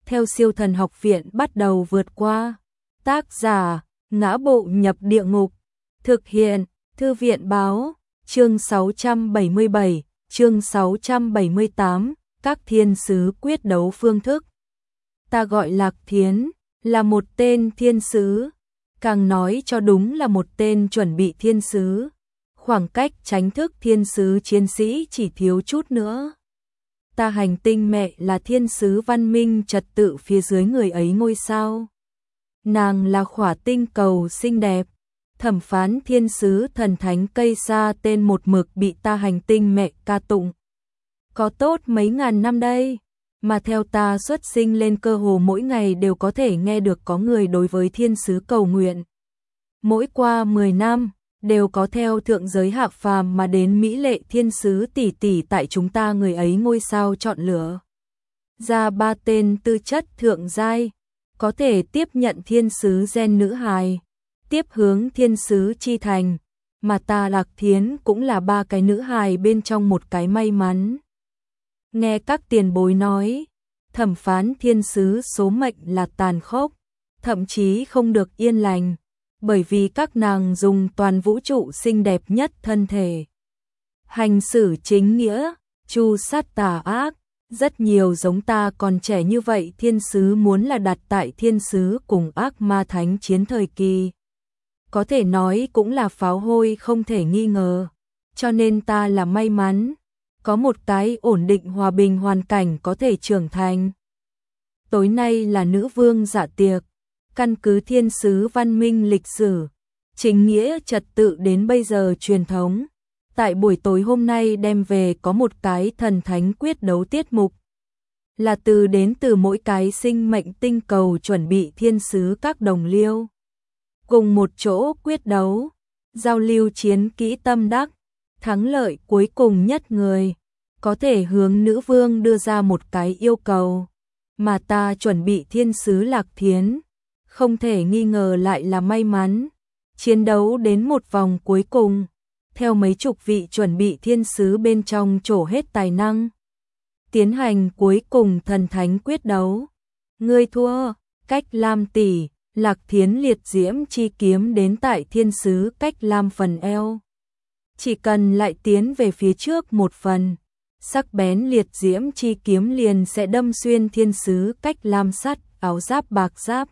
theo Siêu Thần Học Viện bắt đầu vượt qua. Tác giả: Ngã Bộ Nhập Địa Ngục. Thực hiện: Thư viện báo. Chương 677, chương 678, các thiên sứ quyết đấu phương thức. Ta gọi Lạc Thiến, là một tên thiên sứ, càng nói cho đúng là một tên chuẩn bị thiên sứ. Khoảng cách tránh thức thiên sứ chiến sĩ chỉ thiếu chút nữa. Ta hành tinh mẹ là thiên sứ văn minh trật tự phía dưới người ấy ngôi sao. Nàng là khỏa tinh cầu xinh đẹp. Thẩm phán thiên sứ thần thánh cây sa tên một mực bị ta hành tinh mẹ ca tụng. Có tốt mấy ngàn năm đây, mà theo ta xuất sinh lên cơ hồ mỗi ngày đều có thể nghe được có người đối với thiên sứ cầu nguyện. Mỗi qua 10 năm, đều có theo thượng giới hạ phàm mà đến mỹ lệ thiên sứ tỷ tỷ tại chúng ta người ấy ngôi sao chọn lựa. Ra 3 tên tư chất thượng giai, có thể tiếp nhận thiên sứ gen nữ hài, tiếp hướng thiên sứ chi thành, mà ta Lạc Thiến cũng là 3 cái nữ hài bên trong một cái may mắn. Nghe các tiền bối nói, thẩm phán thiên sứ số mệnh là tàn khốc, thậm chí không được yên lành, bởi vì các nàng dùng toàn vũ trụ xinh đẹp nhất thân thể. Hành xử chính nghĩa, tru sát tà ác, rất nhiều giống ta còn trẻ như vậy thiên sứ muốn là đặt tại thiên sứ cùng ác ma thánh chiến thời kỳ. Có thể nói cũng là pháo hôi không thể nghi ngờ, cho nên ta là may mắn, có một cái ổn định hòa bình hoàn cảnh có thể trưởng thành. Tối nay là nữ vương dạ tiệc, căn cứ thiên sứ văn minh lịch sử, chính nghĩa trật tự đến bây giờ truyền thống. Tại buổi tối hôm nay đem về có một cái thần thánh quyết đấu tiết mục. Là đến từ mỗi cái sinh mệnh tinh cầu chuẩn bị thiên sứ các đồng liêu. Cùng một chỗ quyết đấu, giao lưu chiến kỹ tâm đắc, thắng lợi cuối cùng nhất người. Có thể hướng nữ vương đưa ra một cái yêu cầu, mà ta chuẩn bị thiên sứ Lạc Thiến. Không thể nghi ngờ lại là may mắn, chiến đấu đến một vòng cuối cùng. Theo mấy chục vị chuẩn bị thiên sứ bên trong trổ hết tài năng. Tiến hành cuối cùng thần thánh quyết đấu. Ngươi thua, Cách Lam tỷ, Lạc Thiến liệt diễm chi kiếm đến tại thiên sứ Cách Lam phần eo. Chỉ cần lại tiến về phía trước một phần, sắc bén liệt diễm chi kiếm liền sẽ đâm xuyên thiên sứ Cách Lam sắt, áo giáp bạc giáp.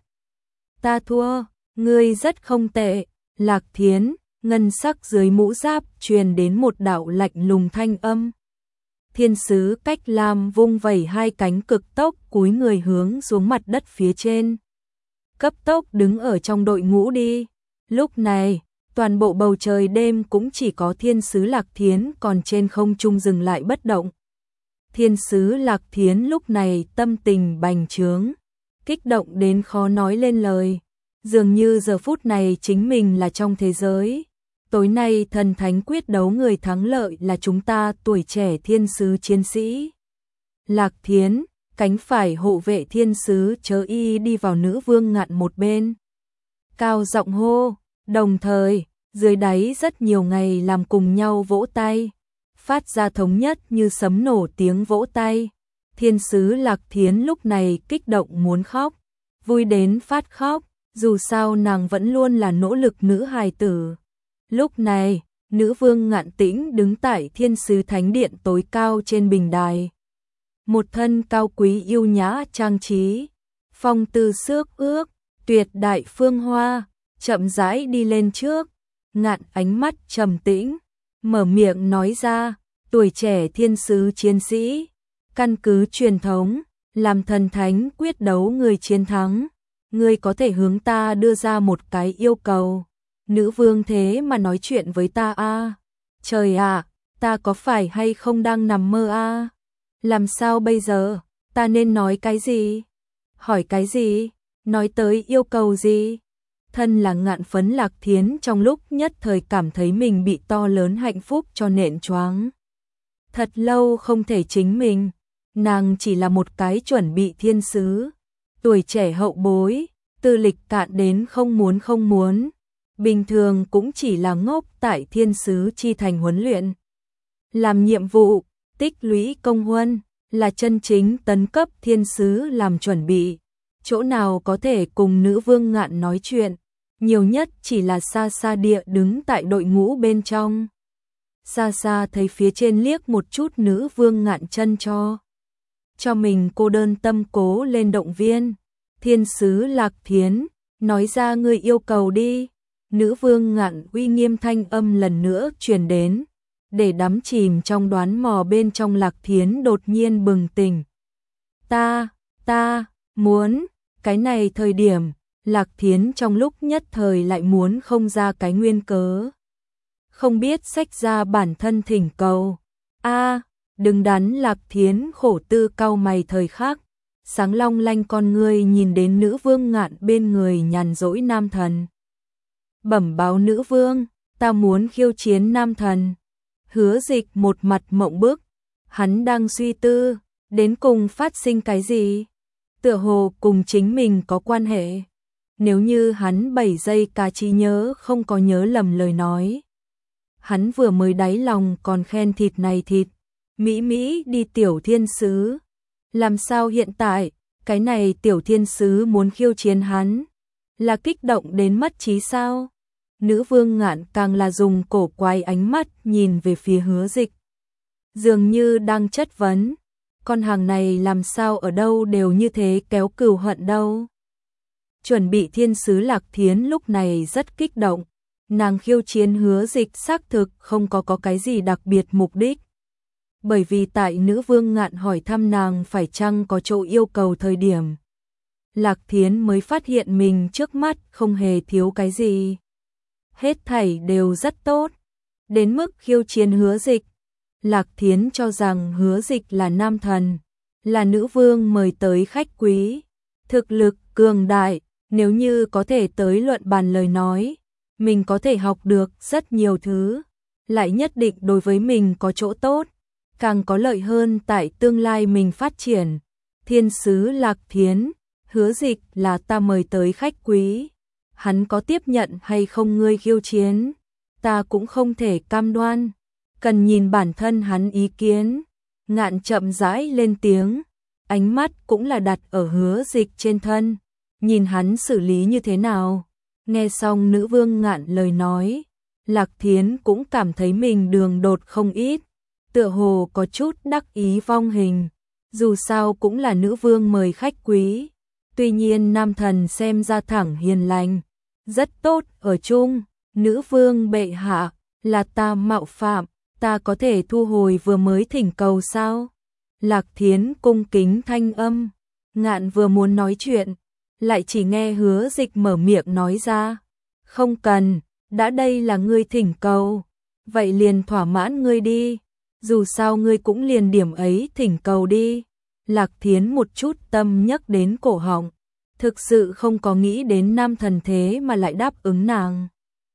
Ta thua, ngươi rất không tệ, Lạc Thiến. Ngân sắc dưới mũ giáp truyền đến một đạo lạnh lùng thanh âm. Thiên sứ Cách Lam vung vẩy 2 cánh cực tốc cúi người hướng xuống mặt đất phía trên. Cấp tốc đứng ở trong đội ngũ đi. Lúc này, toàn bộ bầu trời đêm cũng chỉ có thiên sứ Lạc Thiến còn trên không trung dừng lại bất động. Thiên sứ Lạc Thiến lúc này tâm tình bành trướng, kích động đến khó nói lên lời. Dường như giờ phút này chính mình là trong thế giới. Tối nay thần thánh quyết đấu người thắng lợi là chúng ta tuổi trẻ thiên sứ chiến sĩ. Lạc Thiến, cánh phải hộ vệ thiên sứ chớ y đi vào nữ vương ngạn một bên. Cao giọng hô, đồng thời, dưới đáy rất nhiều ngày làm cùng nhau vỗ tay. Phát ra thống nhất như sấm nổ tiếng vỗ tay. Thiên sứ Lạc Thiến lúc này kích động muốn khóc, vui đến phát khóc, dù sao nàng vẫn luôn là nỗ lực nữ hài tử. Lúc này, nữ vương Ngạn Tĩnh đứng tại thiên sứ thánh điện tối cao trên bình đài. Một thân cao quý yêu nhã trang trí, phong tư xước ước, tuyệt đại phương hoa, chậm rãi đi lên trước. Ngạn ánh mắt trầm tĩnh, mở miệng nói ra, tuổi trẻ thiên sứ chiến sĩ, căn cứ truyền thống, làm thần thánh quyết đấu người chiến thắng. Ngươi có thể hướng ta đưa ra một cái yêu cầu. Nữ vương thế mà nói chuyện với ta a. Trời ạ, ta có phải hay không đang nằm mơ a? Làm sao bây giờ? Ta nên nói cái gì? Hỏi cái gì? Nói tới yêu cầu gì? Thân là Ngạn phấn Lạc Thiến trong lúc nhất thời cảm thấy mình bị to lớn hạnh phúc cho nện choáng. Thật lâu không thể chính mình, nàng chỉ là một cái chuẩn bị thiên sứ, tuổi trẻ hậu bối, tư lịch cạn đến không muốn. Bình thường cũng chỉ là ngốc tại thiên sứ chi thành huấn luyện. Làm nhiệm vụ, tích lũy công huân, là chân chính tấn cấp thiên sứ làm chuẩn bị, chỗ nào có thể cùng nữ vương Ngạn nói chuyện, nhiều nhất chỉ là xa xa địa đứng tại đội ngũ bên trong. Xa xa thấy phía trên liếc một chút nữ vương Ngạn chân cho mình cô đơn tâm cố lên động viên. Thiên sứ Lạc Thiến, nói ra ngươi yêu cầu đi. Nữ vương Ngạn uy nghiêm thanh âm lần nữa truyền đến, để đắm chìm trong đoán mò bên trong. Lạc Thiến đột nhiên bừng tỉnh. Ta muốn, cái này thời điểm, Lạc Thiến trong lúc nhất thời lại muốn không ra cái nguyên cớ. Không biết xách ra bản thân thỉnh cầu. Đừng đắn. Lạc Thiến khổ tư cau mày thời khắc, sáng long lanh con ngươi nhìn đến nữ vương Ngạn bên người nhàn rỗi nam thần. Bẩm báo nữ vương, ta muốn khiêu chiến nam thần. Hứa Dịch một mặt mộng bức, hắn đang suy tư, đến cùng phát sinh cái gì? Tựa hồ cùng chính mình có quan hệ. Nếu như hắn 7 giây cả trí nhớ không có nhớ lầm lời nói. Hắn vừa mới đáy lòng còn khen thịt này thịt, mỹ đi tiểu thiên sứ. Làm sao hiện tại, cái này tiểu thiên sứ muốn khiêu chiến hắn? Là kích động đến mất trí sao? Nữ vương Ngạn càng là dùng cổ quái ánh mắt nhìn về phía Hứa Dịch, dường như đang chất vấn, con hàng này làm sao ở đâu đều như thế kéo cừu hận đâu. Chuẩn bị thiên sứ Lạc Thiến lúc này rất kích động, nàng khiêu chiến Hứa Dịch xác thực không có cái gì đặc biệt mục đích. Bởi vì tại nữ vương Ngạn hỏi thăm nàng phải chăng có chỗ yêu cầu thời điểm, Lạc Thiến mới phát hiện mình trước mắt không hề thiếu cái gì. Hết thảy đều rất tốt, đến mức khiêu chiến Hứa Dịch. Lạc Thiến cho rằng Hứa Dịch là nam thần, là nữ vương mời tới khách quý, thực lực cường đại, nếu như có thể tới luận bàn lời nói, mình có thể học được rất nhiều thứ, lại nhất định đối với mình có chỗ tốt, càng có lợi hơn tại tương lai mình phát triển. Thiên sứ Lạc Thiến, Hứa Dịch là ta mời tới khách quý, hắn có tiếp nhận hay không ngươi khiêu chiến, ta cũng không thể cam đoan, cần nhìn bản thân hắn ý kiến. Ngạn chậm rãi lên tiếng, ánh mắt cũng là đặt ở Hứa Dịch trên thân, nhìn hắn xử lý như thế nào. Nghe xong nữ vương Ngạn lời nói, Lạc Thiến cũng cảm thấy mình đường đột không ít, tựa hồ có chút đắc ý vong hình, dù sao cũng là nữ vương mời khách quý. Tuy nhiên nam thần xem ra thẳng hiền lành, rất tốt ở chung. Nữ vương bệ hạ, là ta mạo phạm, ta có thể thu hồi vừa mới thỉnh cầu sao? Lạc Thiến cung kính thanh âm. Ngạn vừa muốn nói chuyện, lại chỉ nghe Hứa Dịch mở miệng nói ra, không cần, đã đây là ngươi thỉnh cầu, vậy liền thỏa mãn ngươi đi, dù sao ngươi cũng liền điểm ấy thỉnh cầu đi. Lạc Thiến một chút tâm nhắc đến cổ họng, thực sự không có nghĩ đến nam thần thế mà lại đáp ứng nàng.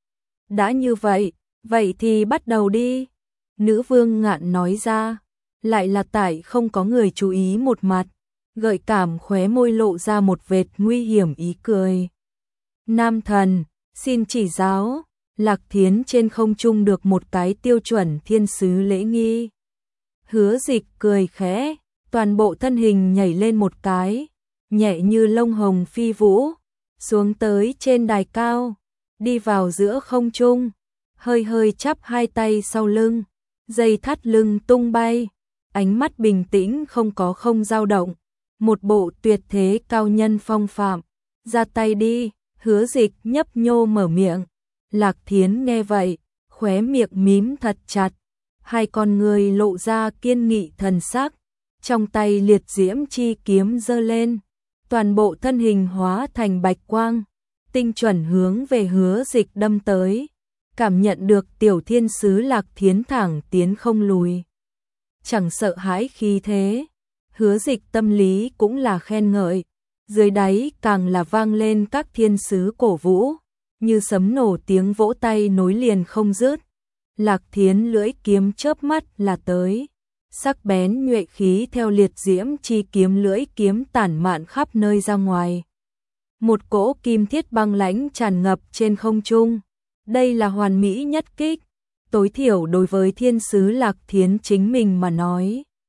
Đã như vậy, vậy thì bắt đầu đi. Nữ vương Ngạn nói ra, lại là tại không có người chú ý một mặt, gợi cảm khóe môi lộ ra một vệt nguy hiểm ý cười. Nam thần, xin chỉ giáo. Lạc Thiến trên không trung được một cái tiêu chuẩn thiên sứ lễ nghi. Hứa Dịch cười khẽ, toàn bộ thân hình nhảy lên một cái, nhẹ như lông hồng phi vũ, xuống tới trên đài cao, đi vào giữa không trung, hơi chắp hai tay sau lưng, dây thắt lưng tung bay, ánh mắt bình tĩnh không dao động, một bộ tuyệt thế cao nhân phong phạm. Ra tay đi. Hứa Dịch nhấp nhô mở miệng. Lạc Thiến nghe vậy, khóe miệng mím thật chặt, hai con người lộ ra kiên nghị thần sắc, trong tay liệt diễm chi kiếm giơ lên, toàn bộ thân hình hóa thành bạch quang, tinh chuẩn hướng về Hứa Dịch đâm tới. Cảm nhận được tiểu thiên sứ Lạc Thiến thẳng tiến không lùi, chẳng sợ hãi khí thế, Hứa Dịch tâm lý cũng là khen ngợi, dưới đáy càng là vang lên các thiên sứ cổ vũ, như sấm nổ tiếng vỗ tay nối liền không dứt. Lạc Thiến lưỡi kiếm chớp mắt là tới, sắc bén nhuệ khí theo liệt diễm chi kiếm lưỡi kiếm tản mạn khắp nơi ra ngoài. Một cỗ kim thiết băng lãnh tràn ngập trên không trung. Đây là hoàn mỹ nhất kích, tối thiểu đối với thiên sứ Lạc Thiến chính mình mà nói.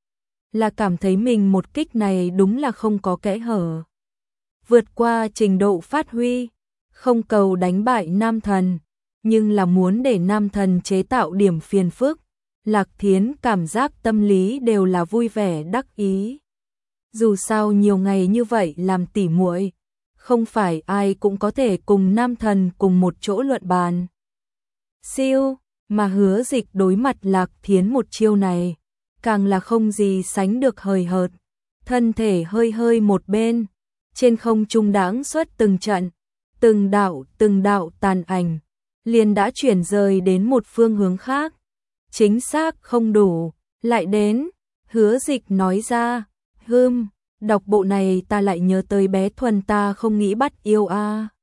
là cảm thấy mình một kích này đúng là không có kẽ hở. Vượt qua trình độ phát huy, không cầu đánh bại nam thần, nhưng là muốn để nam thần chế tạo điểm phiền phức. Lạc Thiến cảm giác tâm lý đều là vui vẻ đắc ý. Dù sao nhiều ngày như vậy làm tỉ muội, không phải ai cũng có thể cùng nam thần cùng một chỗ luận bàn. Siêu, mà Hứa Dịch đối mặt Lạc Thiến một chiêu này, càng là không gì sánh được hời hợt, thân thể hơi hơi một bên, trên không trung đãng xuất từng trận, từng đạo tàn ảnh, liền đã chuyển rời đến một phương hướng khác. Chính xác không đủ, lại đến, Hứa Dịch nói ra, đọc bộ này ta lại nhớ tới bé Thuần ta không nghĩ bắt yêu a.